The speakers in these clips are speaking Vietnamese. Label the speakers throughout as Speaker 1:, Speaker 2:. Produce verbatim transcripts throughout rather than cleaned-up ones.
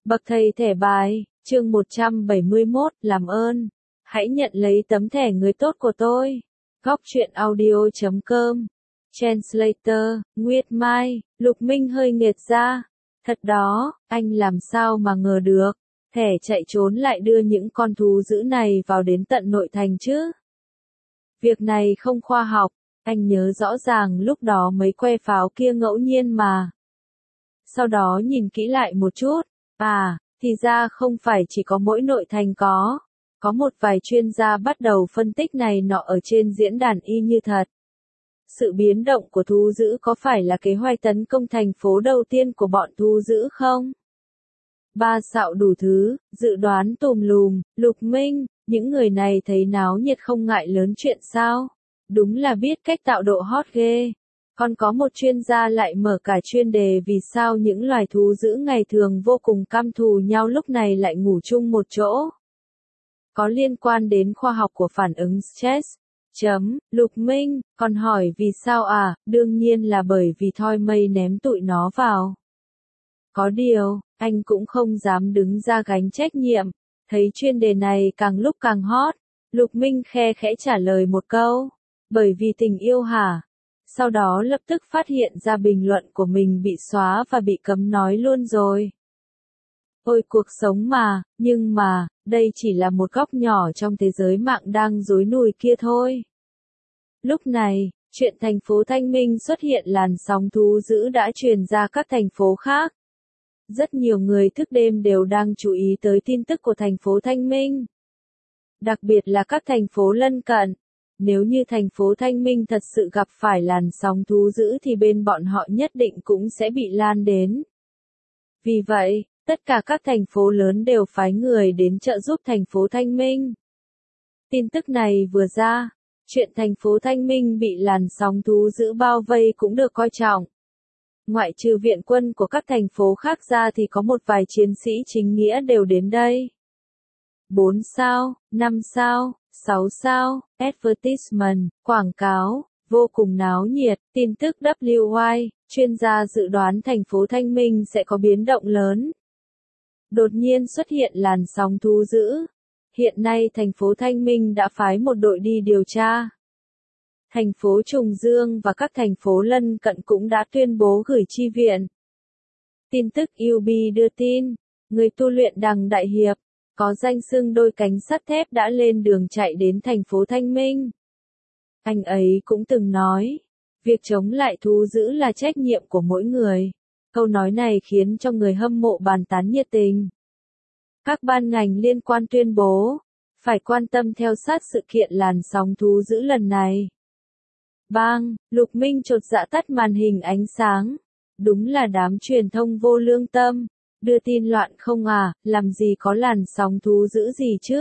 Speaker 1: Bậc thầy thẻ bài, chương một trăm bảy mươi mốt, làm ơn. Hãy nhận lấy tấm thẻ người tốt của tôi. Góc truyện audio chấm com. Translator, Nguyệt Mai, Lục Minh hơi nghệt ra. Thật đó, anh làm sao mà ngờ được. Thẻ chạy trốn lại đưa những con thú dữ này vào đến tận nội thành chứ. Việc này không khoa học, anh nhớ rõ ràng lúc đó mấy que pháo kia ngẫu nhiên mà. Sau đó nhìn kỹ lại một chút. À, thì ra không phải chỉ có mỗi nội thành có. Có một vài chuyên gia bắt đầu phân tích này nọ ở trên diễn đàn y như thật. Sự biến động của thú dữ có phải là kế hoạch tấn công thành phố đầu tiên của bọn thú dữ không? Ba xạo đủ thứ, dự đoán tùm lùm, Lục Minh, những người này thấy náo nhiệt không ngại lớn chuyện sao? Đúng là biết cách tạo độ hot ghê. Còn có một chuyên gia lại mở cả chuyên đề vì sao những loài thú dữ ngày thường vô cùng căm thù nhau lúc này lại ngủ chung một chỗ. Có liên quan đến khoa học của phản ứng stress. Chấm, Lục Minh, còn hỏi vì sao à, đương nhiên là bởi vì thoi mây ném tụi nó vào. Có điều, anh cũng không dám đứng ra gánh trách nhiệm, thấy chuyên đề này càng lúc càng hot. Lục Minh khe khẽ trả lời một câu, bởi vì tình yêu hả? Sau đó lập tức phát hiện ra bình luận của mình bị xóa và bị cấm nói luôn rồi. Ôi cuộc sống mà, nhưng mà, đây chỉ là một góc nhỏ trong thế giới mạng đang rối nùi kia thôi. Lúc này, chuyện thành phố Thanh Minh xuất hiện làn sóng thú dữ đã truyền ra các thành phố khác. Rất nhiều người thức đêm đều đang chú ý tới tin tức của thành phố Thanh Minh. Đặc biệt là các thành phố lân cận. Nếu như thành phố Thanh Minh thật sự gặp phải làn sóng thú dữ thì bên bọn họ nhất định cũng sẽ bị lan đến. Vì vậy, tất cả các thành phố lớn đều phái người đến trợ giúp thành phố Thanh Minh. Tin tức này vừa ra, chuyện thành phố Thanh Minh bị làn sóng thú dữ bao vây cũng được coi trọng. Ngoại trừ viện quân của các thành phố khác ra thì có một vài chiến sĩ chính nghĩa đều đến đây. bốn sao, năm sao, sáu sao, advertisement, quảng cáo, vô cùng náo nhiệt, tin tức W Y, chuyên gia dự đoán thành phố Thanh Minh sẽ có biến động lớn. Đột nhiên xuất hiện làn sóng thú dữ. Hiện nay thành phố Thanh Minh đã phái một đội đi điều tra. Thành phố Trùng Dương và các thành phố lân cận cũng đã tuyên bố gửi chi viện. Tin tức U B đưa tin, người tu luyện Đằng Đại Hiệp, có danh xưng đôi cánh sắt thép đã lên đường chạy đến thành phố Thanh Minh. Anh ấy cũng từng nói, việc chống lại thú dữ là trách nhiệm của mỗi người. Câu nói này khiến cho người hâm mộ bàn tán nhiệt tình. Các ban ngành liên quan tuyên bố, phải quan tâm theo sát sự kiện làn sóng thú dữ lần này. Bang, Lục Minh chột dạ tắt màn hình ánh sáng. Đúng là đám truyền thông vô lương tâm. Đưa tin loạn không à, làm gì có làn sóng thú dữ gì chứ?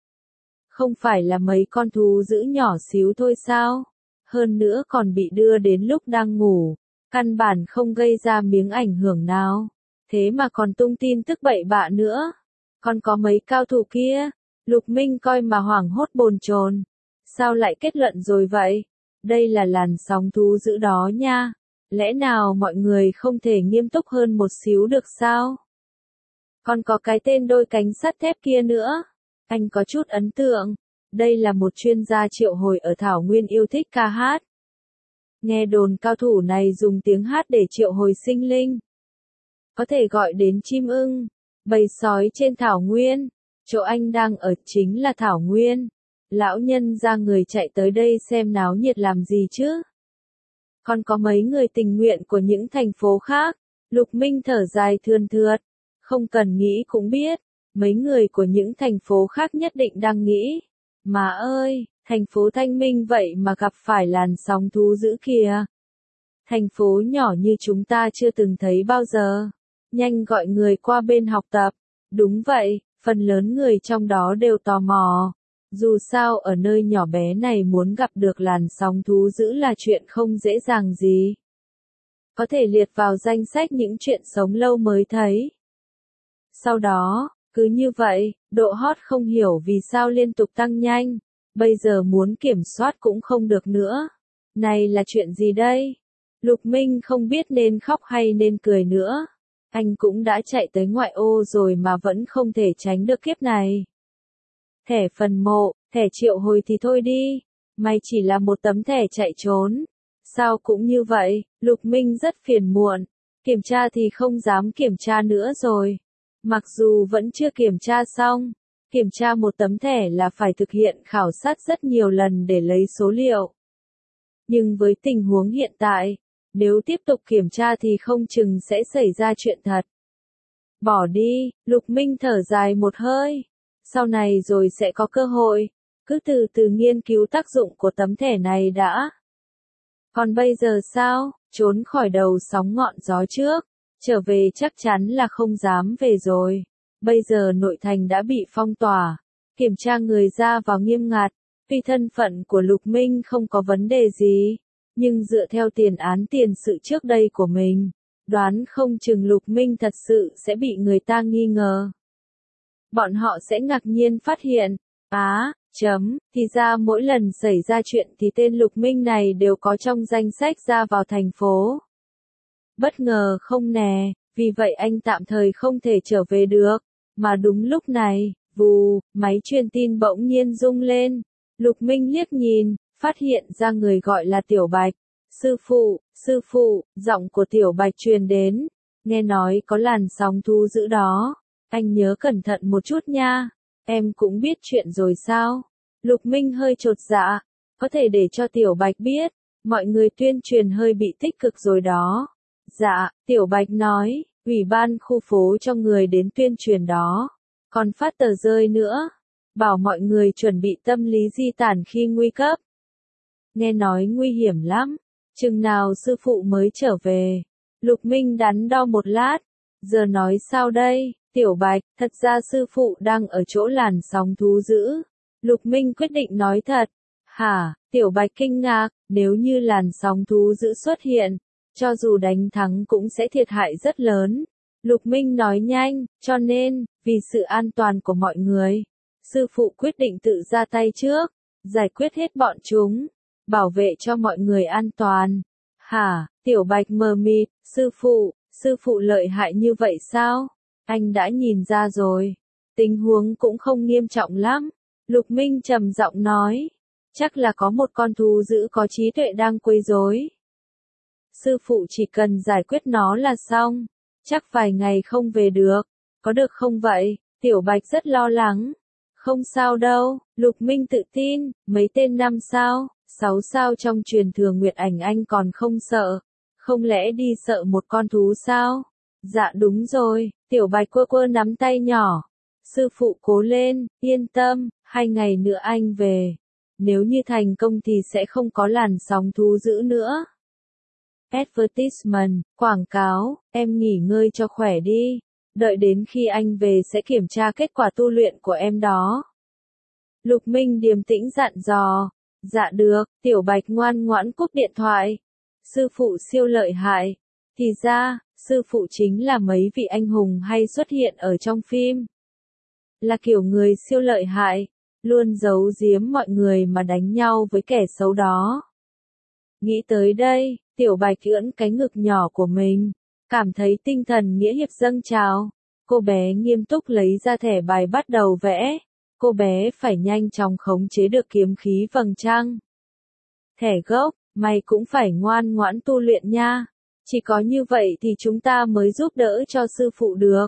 Speaker 1: Không phải là mấy con thú dữ nhỏ xíu thôi sao? Hơn nữa còn bị đưa đến lúc đang ngủ. Căn bản không gây ra miếng ảnh hưởng nào. Thế mà còn tung tin tức bậy bạ nữa. Còn có mấy cao thủ kia. Lục Minh coi mà hoảng hốt bồn chồn. Sao lại kết luận rồi vậy? Đây là làn sóng thú dữ đó nha. Lẽ nào mọi người không thể nghiêm túc hơn một xíu được sao? Còn có cái tên đôi cánh sắt thép kia nữa. Anh có chút ấn tượng. Đây là một chuyên gia triệu hồi ở Thảo Nguyên yêu thích ca hát. Nghe đồn cao thủ này dùng tiếng hát để triệu hồi sinh linh. Có thể gọi đến chim ưng, bầy sói trên Thảo Nguyên. Chỗ anh đang ở chính là Thảo Nguyên. Lão nhân ra người chạy tới đây xem náo nhiệt làm gì chứ? Còn có mấy người tình nguyện của những thành phố khác. Lục Minh thở dài thườn thượt. Không cần nghĩ cũng biết. Mấy người của những thành phố khác nhất định đang nghĩ. Mà ơi, thành phố Thanh Minh vậy mà gặp phải làn sóng thú dữ kìa. Thành phố nhỏ như chúng ta chưa từng thấy bao giờ. Nhanh gọi người qua bên học tập. Đúng vậy, phần lớn người trong đó đều tò mò. Dù sao ở nơi nhỏ bé này muốn gặp được làn sóng thú dữ là chuyện không dễ dàng gì. Có thể liệt vào danh sách những chuyện sống lâu mới thấy. Sau đó, cứ như vậy, độ hot không hiểu vì sao liên tục tăng nhanh. Bây giờ muốn kiểm soát cũng không được nữa. Này là chuyện gì đây? Lục Minh không biết nên khóc hay nên cười nữa. Anh cũng đã chạy tới ngoại ô rồi mà vẫn không thể tránh được kiếp này. Thẻ phần mộ, thẻ triệu hồi thì thôi đi. Mày chỉ là một tấm thẻ chạy trốn. Sao cũng như vậy, Lục Minh rất phiền muộn. Kiểm tra thì không dám kiểm tra nữa rồi. Mặc dù vẫn chưa kiểm tra xong. Kiểm tra một tấm thẻ là phải thực hiện khảo sát rất nhiều lần để lấy số liệu. Nhưng với tình huống hiện tại, nếu tiếp tục kiểm tra thì không chừng sẽ xảy ra chuyện thật. Bỏ đi, Lục Minh thở dài một hơi. Sau này rồi sẽ có cơ hội. Cứ từ từ nghiên cứu tác dụng của tấm thẻ này đã. Còn bây giờ sao? Trốn khỏi đầu sóng ngọn gió trước. Trở về chắc chắn là không dám về rồi. Bây giờ nội thành đã bị phong tỏa. Kiểm tra người ra vào nghiêm ngặt. Tuy thân phận của Lục Minh không có vấn đề gì. Nhưng dựa theo tiền án tiền sự trước đây của mình. Đoán không chừng Lục Minh thật sự sẽ bị người ta nghi ngờ. Bọn họ sẽ ngạc nhiên phát hiện. Á, chấm, thì ra mỗi lần xảy ra chuyện thì tên Lục Minh này đều có trong danh sách ra vào thành phố. Bất ngờ không nè, vì vậy anh tạm thời không thể trở về được. Mà đúng lúc này, vù, máy truyền tin bỗng nhiên rung lên. Lục Minh liếc nhìn, phát hiện ra người gọi là Tiểu Bạch. Sư phụ, sư phụ, giọng của Tiểu Bạch truyền đến. Nghe nói có làn sóng thu dữ đó. Anh nhớ cẩn thận một chút nha. Em cũng biết chuyện rồi sao? Lục Minh hơi chột dạ. Có thể để cho Tiểu Bạch biết. Mọi người tuyên truyền hơi bị tích cực rồi đó. Dạ, Tiểu Bạch nói. Ủy ban khu phố cho người đến tuyên truyền đó. Còn phát tờ rơi nữa. Bảo mọi người chuẩn bị tâm lý di tản khi nguy cấp. Nghe nói nguy hiểm lắm. Chừng nào sư phụ mới trở về. Lục Minh đắn đo một lát. Giờ nói sao đây? Tiểu Bạch, thật ra sư phụ đang ở chỗ làn sóng thú dữ. Lục Minh quyết định nói thật. Hả? Tiểu Bạch kinh ngạc, nếu như làn sóng thú dữ xuất hiện, cho dù đánh thắng cũng sẽ thiệt hại rất lớn. Lục Minh nói nhanh, cho nên, vì sự an toàn của mọi người, sư phụ quyết định tự ra tay trước, giải quyết hết bọn chúng, bảo vệ cho mọi người an toàn. Hả? Tiểu Bạch mờ mịt, sư phụ, sư phụ lợi hại như vậy sao? Anh đã nhìn ra rồi. Tình huống cũng không nghiêm trọng lắm. Lục Minh trầm giọng nói. Chắc là có một con thú dữ có trí tuệ đang quấy rối. Sư phụ chỉ cần giải quyết nó là xong. Chắc vài ngày không về được. Có được không vậy? Tiểu Bạch rất lo lắng. Không sao đâu. Lục Minh tự tin. Mấy tên năm sao, sáu sao trong truyền thừa Nguyệt Ảnh anh còn không sợ. Không lẽ đi sợ một con thú sao? Dạ đúng rồi. Tiểu Bạch quơ quơ nắm tay nhỏ. Sư phụ cố lên, yên tâm, hai ngày nữa anh về. Nếu như thành công thì sẽ không có làn sóng thú dữ nữa. Advertisement, quảng cáo, em nghỉ ngơi cho khỏe đi. Đợi đến khi anh về sẽ kiểm tra kết quả tu luyện của em đó. Lục Minh điềm tĩnh dặn dò. Dạ được, Tiểu Bạch ngoan ngoãn cúp điện thoại. Sư phụ siêu lợi hại. Thì ra, sư phụ chính là mấy vị anh hùng hay xuất hiện ở trong phim. Là kiểu người siêu lợi hại, luôn giấu giếm mọi người mà đánh nhau với kẻ xấu đó. Nghĩ tới đây, Tiểu Bạch ưỡn cái ngực nhỏ của mình, cảm thấy tinh thần nghĩa hiệp dâng trào. Cô bé nghiêm túc lấy ra thẻ bài bắt đầu vẽ. Cô bé phải nhanh chóng khống chế được kiếm khí vầng trăng. Thẻ gốc, mày cũng phải ngoan ngoãn tu luyện nha. Chỉ có như vậy thì chúng ta mới giúp đỡ cho sư phụ được.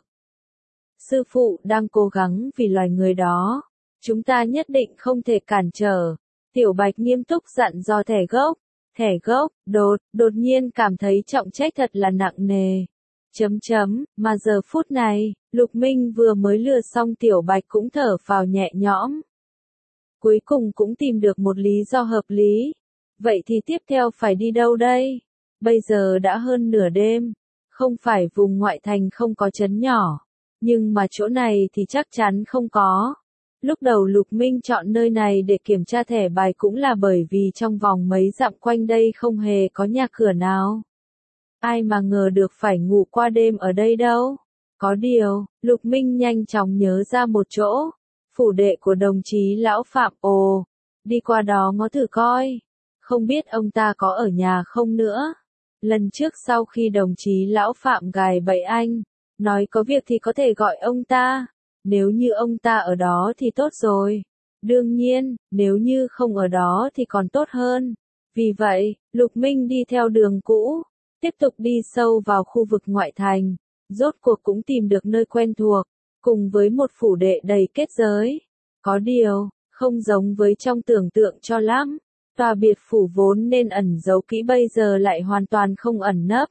Speaker 1: Sư phụ đang cố gắng vì loài người đó. Chúng ta nhất định không thể cản trở. Tiểu Bạch nghiêm túc dặn dò thẻ gốc. Thẻ gốc, đột, đột nhiên cảm thấy trọng trách thật là nặng nề. Chấm chấm, mà giờ phút này, Lục Minh vừa mới lừa xong Tiểu Bạch cũng thở phào nhẹ nhõm. Cuối cùng cũng tìm được một lý do hợp lý. Vậy thì tiếp theo phải đi đâu đây? Bây giờ đã hơn nửa đêm. Không phải vùng ngoại thành không có trấn nhỏ. Nhưng mà chỗ này thì chắc chắn không có. Lúc đầu Lục Minh chọn nơi này để kiểm tra thẻ bài cũng là bởi vì trong vòng mấy dặm quanh đây không hề có nhà cửa nào. Ai mà ngờ được phải ngủ qua đêm ở đây đâu. Có điều, Lục Minh nhanh chóng nhớ ra một chỗ. Phủ đệ của đồng chí Lão Phạm. Ồ, đi qua đó ngó thử coi. Không biết ông ta có ở nhà không nữa. Lần trước sau khi đồng chí Lão Phạm gài bẫy anh, nói có việc thì có thể gọi ông ta. Nếu như ông ta ở đó thì tốt rồi. Đương nhiên, nếu như không ở đó thì còn tốt hơn. Vì vậy, Lục Minh đi theo đường cũ, tiếp tục đi sâu vào khu vực ngoại thành, rốt cuộc cũng tìm được nơi quen thuộc, cùng với một phủ đệ đầy kết giới. Có điều, không giống với trong tưởng tượng cho lắm, tòa biệt phủ vốn nên ẩn giấu kỹ bây giờ lại hoàn toàn không ẩn nấp.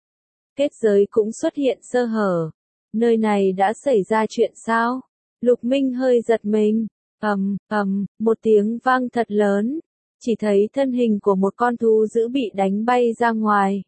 Speaker 1: Kết giới cũng xuất hiện sơ hở. Nơi này đã xảy ra chuyện sao? Lục Minh hơi giật mình. Ầm, ầm, một tiếng vang thật lớn. Chỉ thấy thân hình của một con thú dữ bị đánh bay ra ngoài.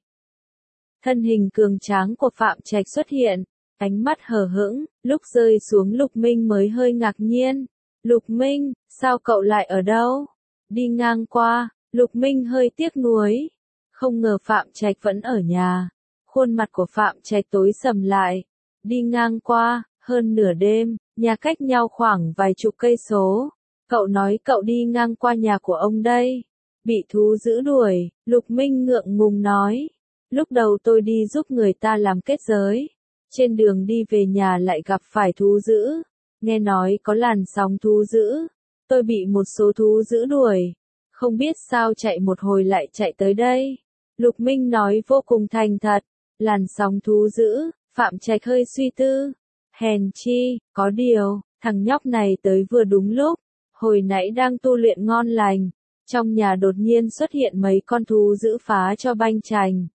Speaker 1: Thân hình cường tráng của Phạm Trạch xuất hiện, ánh mắt hờ hững, lúc rơi xuống Lục Minh mới hơi ngạc nhiên. Lục Minh, sao cậu lại ở đâu? Đi ngang qua, Lục Minh hơi tiếc nuối. Không ngờ Phạm Trạch vẫn ở nhà. Khuôn mặt của Phạm Trạch tối sầm lại. Đi ngang qua, hơn nửa đêm, nhà cách nhau khoảng vài chục cây số. Cậu nói cậu đi ngang qua nhà của ông đây. Bị thú dữ đuổi, Lục Minh ngượng ngùng nói. Lúc đầu tôi đi giúp người ta làm kết giới. Trên đường đi về nhà lại gặp phải thú dữ. Nghe nói có làn sóng thú dữ. Tôi bị một số thú dữ đuổi. Không biết sao chạy một hồi lại chạy tới đây. Lục Minh nói vô cùng thành thật. Làn sóng thú dữ, Phạm Trạch hơi suy tư. Hèn chi, có điều, thằng nhóc này tới vừa đúng lúc. Hồi nãy đang tu luyện ngon lành. Trong nhà đột nhiên xuất hiện mấy con thú dữ phá cho banh chành.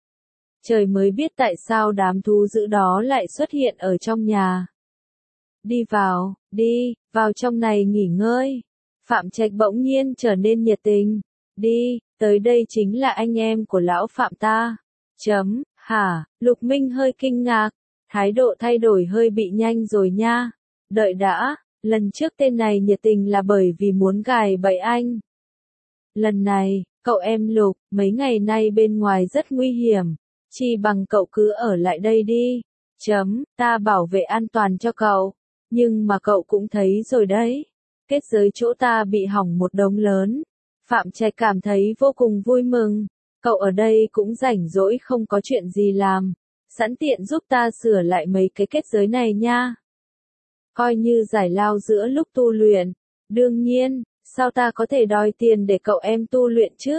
Speaker 1: Trời mới biết tại sao đám thú dữ đó lại xuất hiện ở trong nhà. Đi vào, đi, vào trong này nghỉ ngơi. Phạm Trạch bỗng nhiên trở nên nhiệt tình. Đi, tới đây chính là anh em của lão Phạm ta. Chấm, hả, Lục Minh hơi kinh ngạc. Thái độ thay đổi hơi bị nhanh rồi nha. Đợi đã, lần trước tên này nhiệt tình là bởi vì muốn gài bẫy anh. Lần này, cậu em Lục, mấy ngày nay bên ngoài rất nguy hiểm. Chi bằng cậu cứ ở lại đây đi. Chấm, ta bảo vệ an toàn cho cậu. Nhưng mà cậu cũng thấy rồi đấy. Kết giới chỗ ta bị hỏng một đống lớn. Phạm Trạch cảm thấy vô cùng vui mừng. Cậu ở đây cũng rảnh rỗi không có chuyện gì làm. Sẵn tiện giúp ta sửa lại mấy cái kết giới này nha. Coi như giải lao giữa lúc tu luyện. Đương nhiên, sao ta có thể đòi tiền để cậu em tu luyện chứ?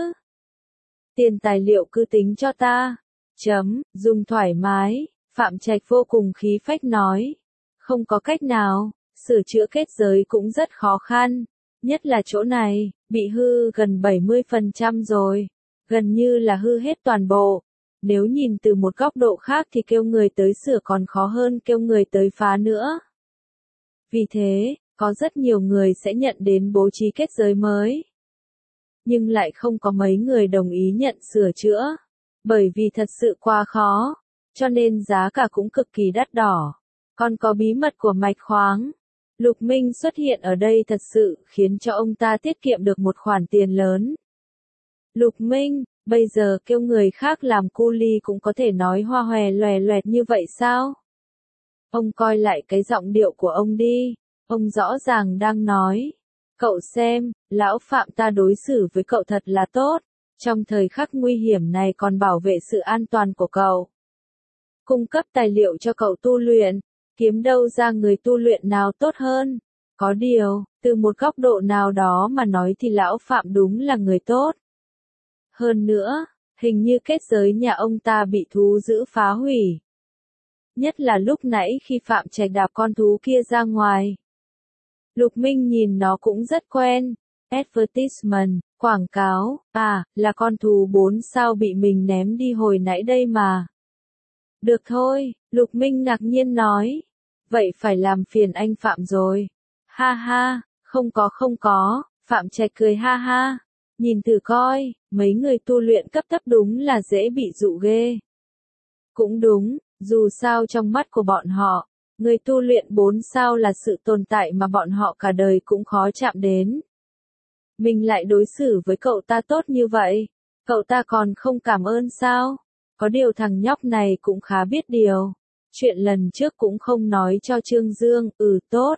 Speaker 1: Tiền tài liệu cứ tính cho ta. Chấm, dùng thoải mái. Phạm Trạch vô cùng khí phách nói. Không có cách nào, sửa chữa kết giới cũng rất khó khăn. Nhất là chỗ này, bị hư gần bảy mươi phần trăm rồi. Gần như là hư hết toàn bộ. Nếu nhìn từ một góc độ khác thì kêu người tới sửa còn khó hơn kêu người tới phá nữa. Vì thế, có rất nhiều người sẽ nhận đến bố trí kết giới mới. Nhưng lại không có mấy người đồng ý nhận sửa chữa. Bởi vì thật sự quá khó. Cho nên giá cả cũng cực kỳ đắt đỏ. Còn có bí mật của mạch khoáng. Lục Minh xuất hiện ở đây thật sự khiến cho ông ta tiết kiệm được một khoản tiền lớn. Lục Minh, bây giờ kêu người khác làm cu li cũng có thể nói hoa hòe loè loẹt như vậy sao? Ông coi lại cái giọng điệu của ông đi. Ông rõ ràng đang nói. Cậu xem, lão Phạm ta đối xử với cậu thật là tốt. Trong thời khắc nguy hiểm này còn bảo vệ sự an toàn của cậu. Cung cấp tài liệu cho cậu tu luyện. Kiếm đâu ra người tu luyện nào tốt hơn. Có điều, từ một góc độ nào đó mà nói thì lão Phạm đúng là người tốt. Hơn nữa, hình như kết giới nhà ông ta bị thú dữ phá hủy. Nhất là lúc nãy khi Phạm Trạch đạp con thú kia ra ngoài. Lục Minh nhìn nó cũng rất quen. Advertisement, quảng cáo, à, là con thú bốn sao bị mình ném đi hồi nãy đây mà. Được thôi, Lục Minh ngạc nhiên nói. Vậy phải làm phiền anh Phạm rồi. Ha ha, không có không có, Phạm Trạch cười ha ha. Nhìn thử coi, mấy người tu luyện cấp thấp đúng là dễ bị dụ ghê. Cũng đúng, dù sao trong mắt của bọn họ, người tu luyện bốn sao là sự tồn tại mà bọn họ cả đời cũng khó chạm đến. Mình lại đối xử với cậu ta tốt như vậy, cậu ta còn không cảm ơn sao? Có điều thằng nhóc này cũng khá biết điều. Chuyện lần trước cũng không nói cho Trương Dương, ừ tốt.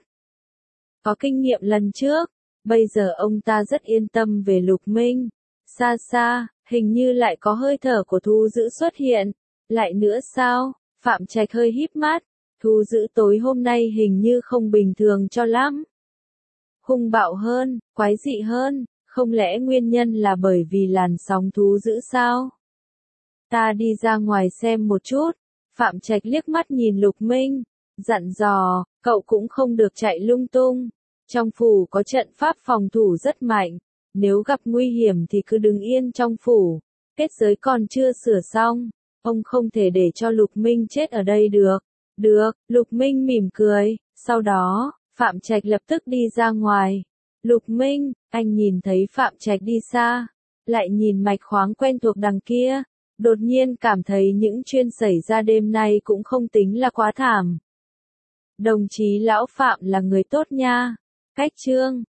Speaker 1: Có kinh nghiệm lần trước, bây giờ ông ta rất yên tâm về Lục Minh. Xa xa, hình như lại có hơi thở của thú dữ xuất hiện. Lại nữa sao? Phạm Trạch hơi híp mắt, thú dữ tối hôm nay hình như không bình thường cho lắm. Hung bạo hơn, quái dị hơn, không lẽ nguyên nhân là bởi vì làn sóng thú dữ sao? Ta đi ra ngoài xem một chút. Phạm Trạch liếc mắt nhìn Lục Minh, dặn dò, cậu cũng không được chạy lung tung. Trong phủ có trận pháp phòng thủ rất mạnh, nếu gặp nguy hiểm thì cứ đứng yên trong phủ. Kết giới còn chưa sửa xong, ông không thể để cho Lục Minh chết ở đây được. Được, Lục Minh mỉm cười, sau đó, Phạm Trạch lập tức đi ra ngoài. Lục Minh, anh nhìn thấy Phạm Trạch đi xa, lại nhìn mạch khoáng quen thuộc đằng kia, đột nhiên cảm thấy những chuyện xảy ra đêm nay cũng không tính là quá thảm. Đồng chí lão Phạm là người tốt nha. Cách chương